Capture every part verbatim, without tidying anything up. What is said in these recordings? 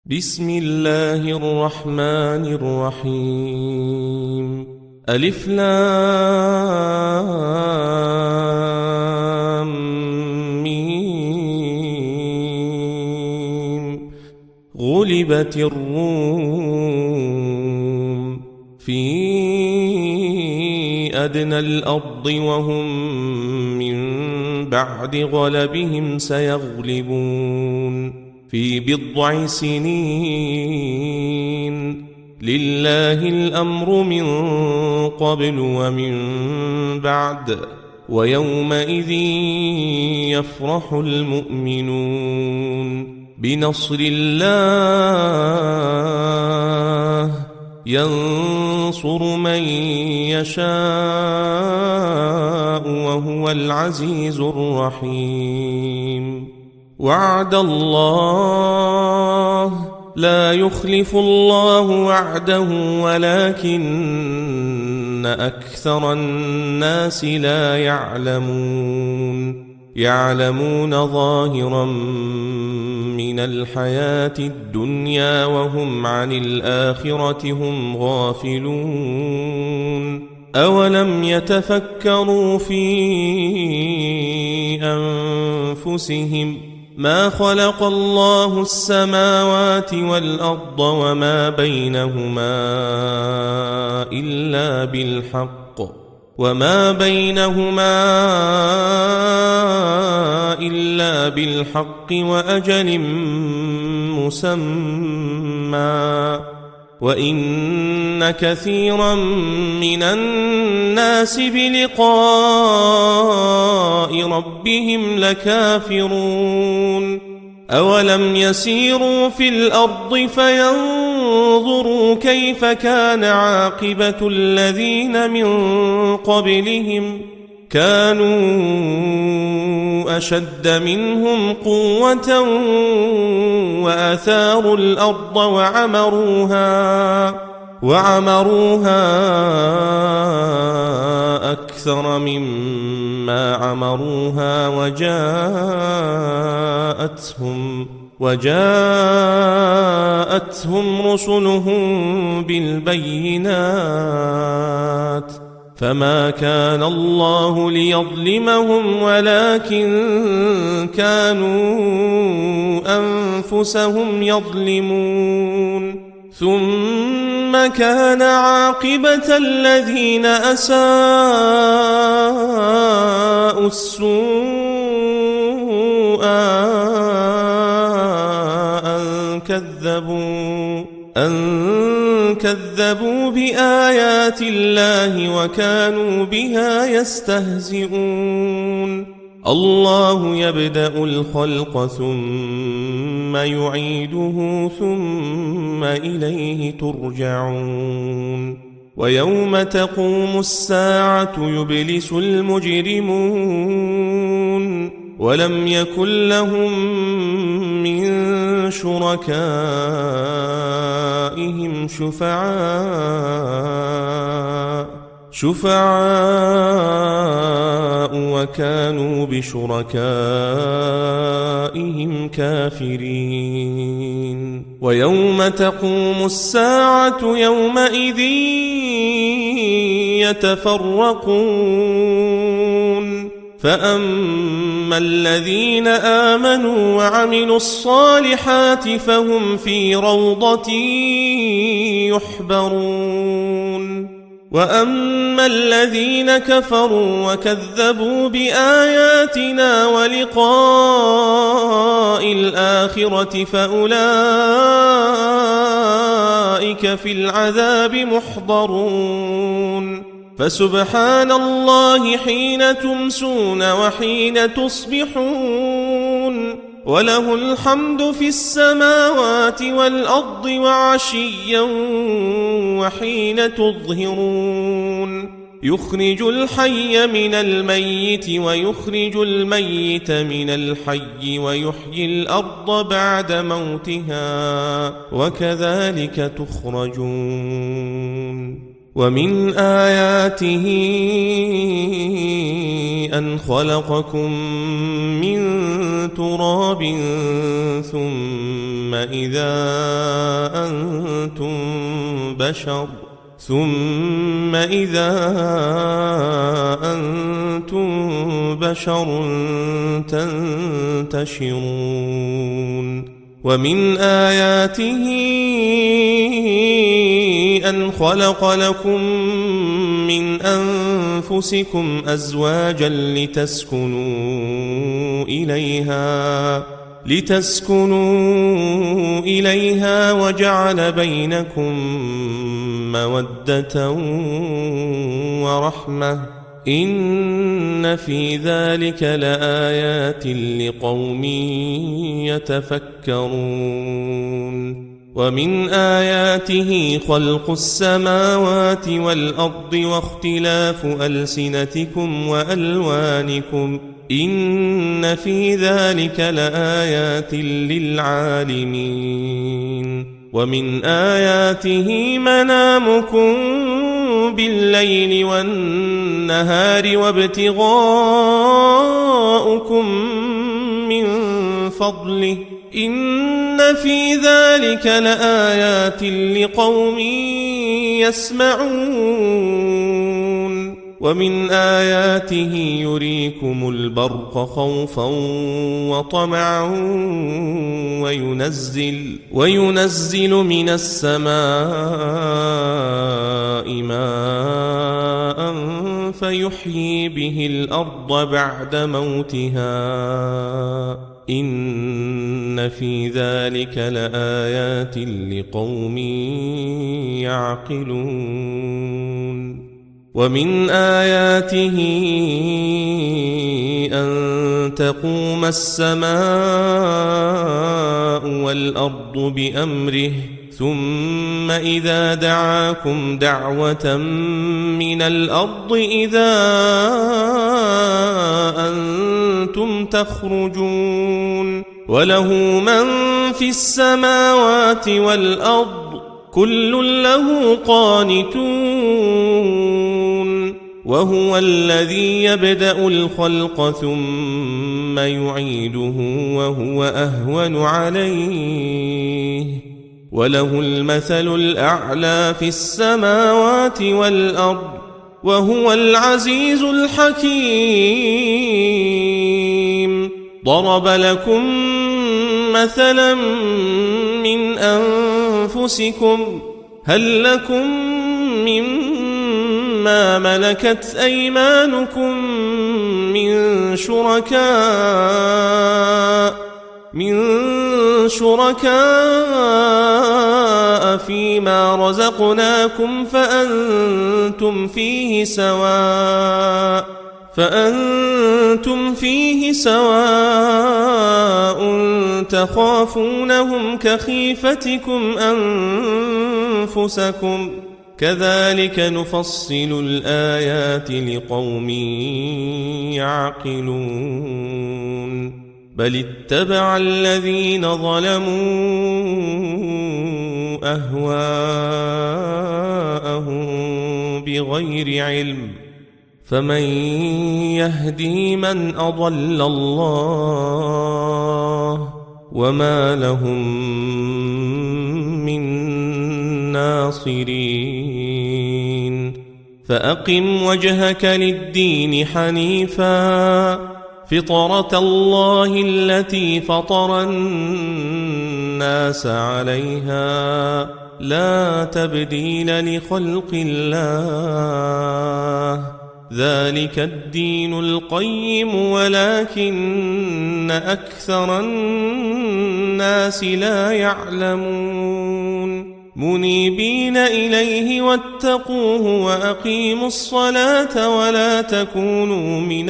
بسم الله الرحمن الرحيم. ألف لام ميم. غلبت الروم في أدنى الأرض وهم من بعد غلبهم سيغلبون في بضع سنين. لله الأمر من قبل ومن بعد ويومئذ يفرح المؤمنون بنصر الله ينصر من يشاء وهو العزيز الرحيم. وعد الله لا يخلف الله وعده ولكن أكثر الناس لا يعلمون. يعلمون ظاهرا من الحياة الدنيا وهم عن الآخرة هم غافلون. أولم يتفكروا في أنفسهم ما خلق الله السماوات والأرض وما بينهما إلا بالحق وما بينهما إلا بالحق وأجل مسمى وإن كثيرا من الناس بلقاء ربهم لكافرون. أولم يسيروا في الأرض فينظروا كيف كان عاقبة الذين من قبلهم كانوا أشد منهم قوة وأثاروا الأرض وعمروها وعمروها أكثر مما عمروها وجاءتهم وجاءتهم رسلهم بالبينات فما كان الله ليظلمهم ولكن كانوا أنفسهم يظلمون. ثم كان عاقبة الذين أساءوا السوء أن كذبوا أن كذبوا بآيات الله وكانوا بها يستهزئون. الله يبدأ الخلق ثم يعيده ثم إليه ترجعون. ويوم تقوم الساعة يبلس المجرمون ولم يكن لهم من شركائهم شفعاء شفعاء وكانوا بشركائهم كافرين. ويوم تقوم الساعة يومئذ يتفرقون فأما الذين آمنوا وعملوا الصالحات فهم في روضة يحبرون. وأما الذين كفروا وكذبوا بآياتنا ولقاء الآخرة فأولئك في العذاب محضرون. فسبحان الله حين تمسون وحين تصبحون وله الحمد في السماوات والأرض وعشيا وحين تظهرون. يخرج الحي من الميت ويخرج الميت من الحي ويحيي الأرض بعد موتها وكذلك تخرجون. ومن آياته أن خلقكم من تراب ثم إذا أنتم بشر ثم إذا أنتم بشر تنتشرون ومن آياته أن خلق لكم من أنفسكم أزواجا لتسكنوا إليها لتسكنوا إليها وجعل بينكم مودة ورحمة إن في ذلك لآيات لقوم يتفكرون ومن آياته خلق السماوات والأرض واختلاف ألسنتكم وألوانكم إن في ذلك لآيات للعالمين ومن آياته منامكم بالليل والنهار وابتغاؤكم من فضله إن في ذلك لآيات لقوم يسمعون ومن آياته يريكم البرق خوفا وطمعا وينزل, وينزل من السماء ماء فيحيي به الأرض بعد موتها إن في ذلك لآيات لقوم يعقلون ومن آياته أن تقوم السماء والأرض بأمره ثم إذا دعاكم دعوة من الأرض إذا أنتم تخرجون وله من في السماوات والأرض كل له قانتون وهو الذي يبدأ الخلق ثم يعيده وهو أهون عليه وله المثل الأعلى في السماوات والأرض وهو العزيز الحكيم ضرب لكم مثلا من أنفسكم هل لكم مما ملكت أيمانكم من شركاء من شركاء فيما رزقناكم فأنتم فيه سواء فأنتم فيه سواء تخافونهم كخيفتكم أنفسكم كذلك نفصل الآيات لقوم يعقلون بل اتبع الذين ظلموا أهواءهم بغير علم فمن يهدي من أضل الله وما لهم من ناصرين فأقم وجهك للدين حنيفا فطرة الله التي فطر الناس عليها لا تبديل لخلق الله ذلك الدين القيم ولكن أكثر الناس لا يعلمون منيبين إليه واتقوه وأقيموا الصلاة ولا تكونوا من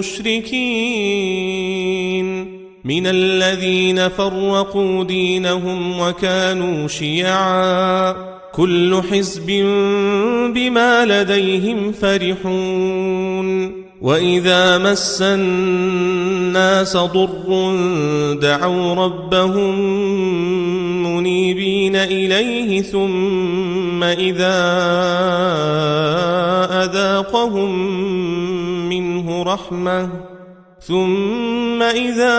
المشركين من الذين فرقوا دينهم وكانوا شيعا كل حزب بما لديهم فرحون وإذا مس الناس ضر دعوا ربهم منيبين إليه ثم إذا أذاقهم منه رحمة ثم إذا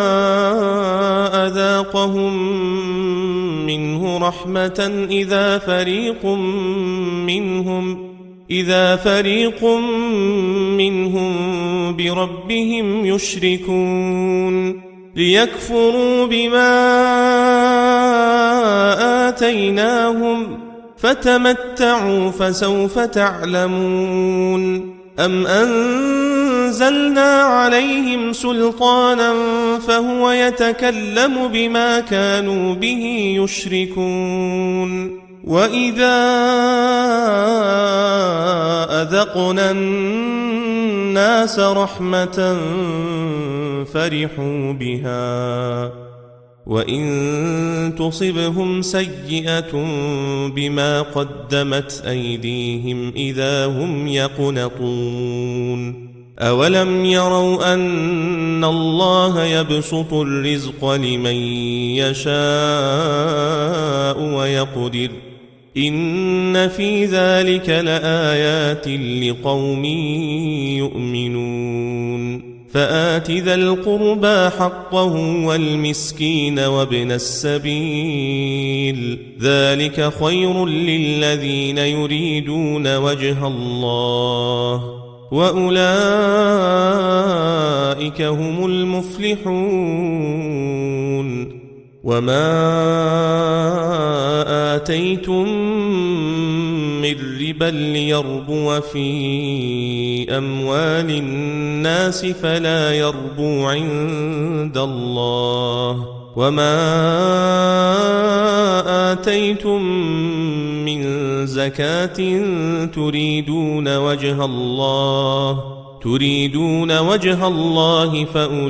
أذاقهم منه رحمة إذا فريق منهم إذا فريق منهم بربهم يشركون ليكفروا بما آتيناهم فتمتعوا فسوف تعلمون أم أنزلنا عليهم سلطانا فهو يتكلم بما كانوا به يشركون وإذا أذقنا الناس رحمة فرحوا بها وإن تصبهم سيئة بما قدمت أيديهم إذا هم يقنطون أولم يروا أن الله يبسط الرزق لمن يشاء ويقدر إن في ذلك لآيات لقوم يؤمنون فآت ذا القربى حقه والمسكين وابن السبيل ذلك خير للذين يريدون وجه الله وأولئك هم المفلحون وما آتيتم من ربا ليربو في أموال الناس فلا يربو عند الله وما آتيتم من زكاة تريدون وجه الله تريدون وجه الله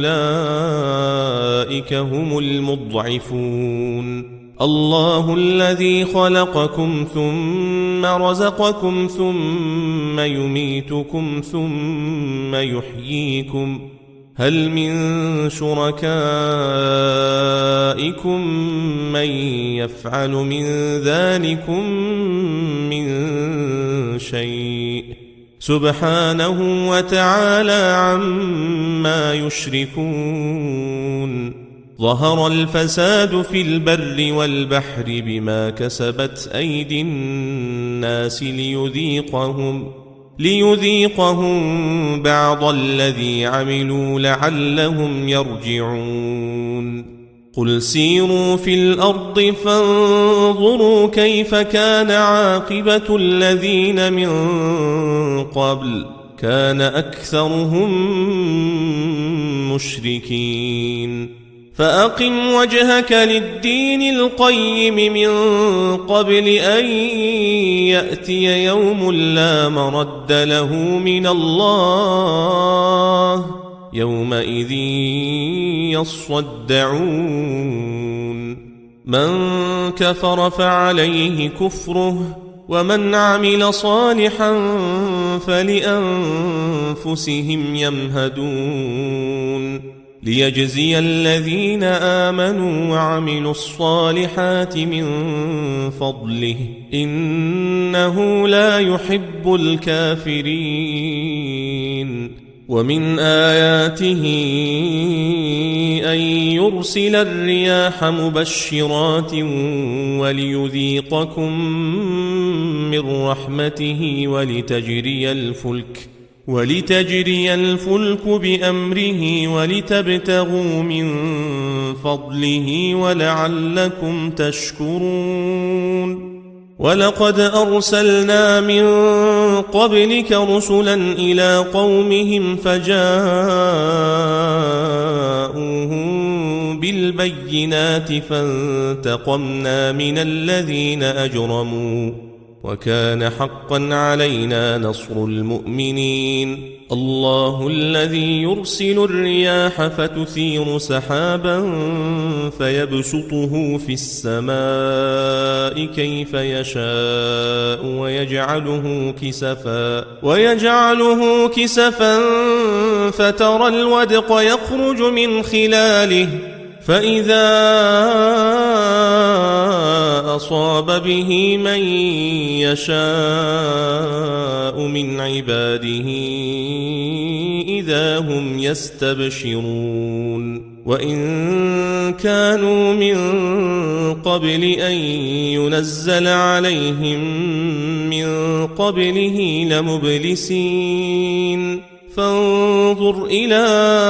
فأولئك هم المضعفون الله الذي خلقكم ثم رزقكم ثم يميتكم ثم يحييكم هل من شركائكم من يفعل من ذلكم من شيء سبحانه وتعالى عما يشركون ظهر الفساد في البر والبحر بما كسبت أيدي الناس ليذيقهم ليذيقهم بعض الذي عملوا لعلهم يرجعون قل سيروا في الأرض فانظروا كيف كان عاقبة الذين من قبل كان أكثرهم مشركين فأقم وجهك للدين القيم من قبل أن يأتي يوم لا مرد له من الله يومئذ يصدعون من كفر فعليه كفره ومن عمل صالحا فلأنفسهم يمهدون ليجزي الذين آمنوا وعملوا الصالحات من فضله إنه لا يحب الكافرين ومن آياته أن يرسل الرياح مبشرات وليذيقكم من رحمته ولتجري الفلك ولتجري الفلك بأمره ولتبتغوا من فضله ولعلكم تشكرون ولقد أرسلنا من قبلك رسلا إلى قومهم فجاءوهم بالبينات فانتقمنا من الذين أجرموا وكان حقا علينا نصر المؤمنين. الله الذي يرسل الرياح فتثير سحابا فيبسطه في السماء كيف يشاء ويجعله كسفا ويجعله كسفا فترى الودق يخرج من خلاله فإذا أصاب به من يشاء من عباده إذا هم يستبشرون. وإن كانوا من قبل أن ينزل عليهم من قبله لمبلسين. فانظر إلى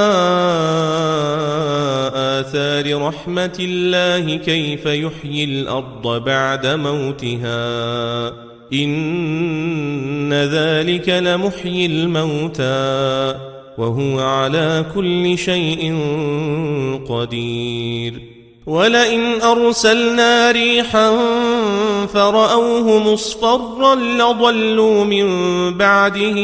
آثار رحمة الله كيف يحيي الأرض بعد موتها إن ذلك لمحيي الموتى وهو على كل شيء قدير. ولئن أرسلنا ريحا فرأوه مصفرا لظلوا من بعده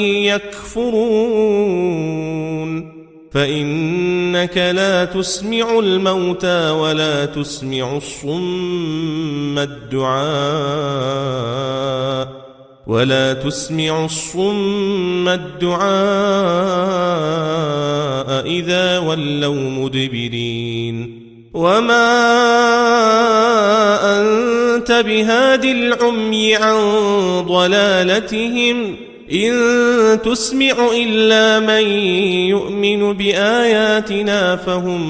يكفرون. فإنك لا تسمع الموتى ولا تسمع الصم الدعاء ولا تسمع الصم الدعاء إذا ولوا مدبرين. وما أنت بهاد العمي عن ضلالتهم إن تسمع إلا من يؤمن بآياتنا فهم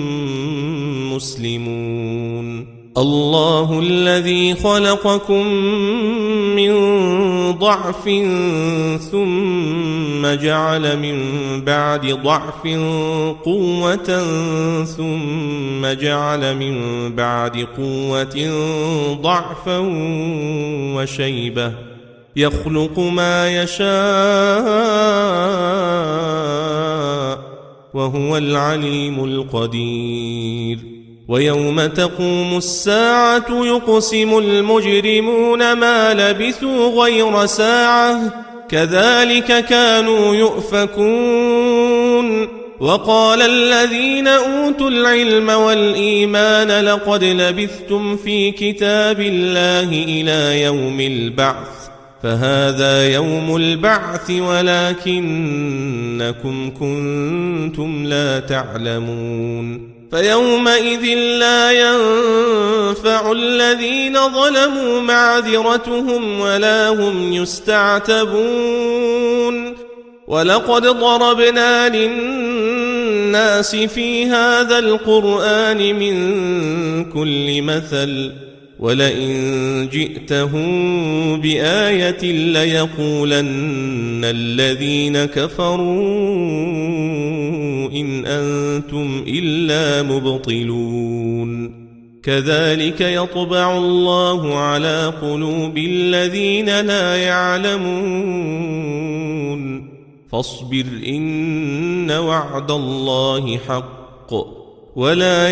مسلمون. الله الذي خلقكم من ضعف ثم جعل من بعد ضعف قوة ثم جعل من بعد قوة ضعفا وشيبة يخلق ما يشاء وهو العليم القدير. ويوم تقوم الساعة يقسم المجرمون ما لبثوا غير ساعة كذلك كانوا يؤفكون. وقال الذين أوتوا العلم والإيمان لقد لبثتم في كتاب الله إلى يوم البعث فهذا يوم البعث ولكنكم كنتم لا تعلمون. فيومئذ لا ينفع الذين ظلموا معذرتهم ولا هم يستعتبون. ولقد ضربنا للناس في هذا القرآن من كل مثل ولئن جئتهم بآية ليقولن الذين كفروا إن أنتم إلا مبطلون. كذلك يطبع الله على قلوب الذين لا يعلمون. فاصبر إن وعد الله حق ولا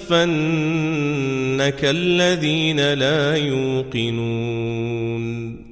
يستخفنك الذين لا يوقنون.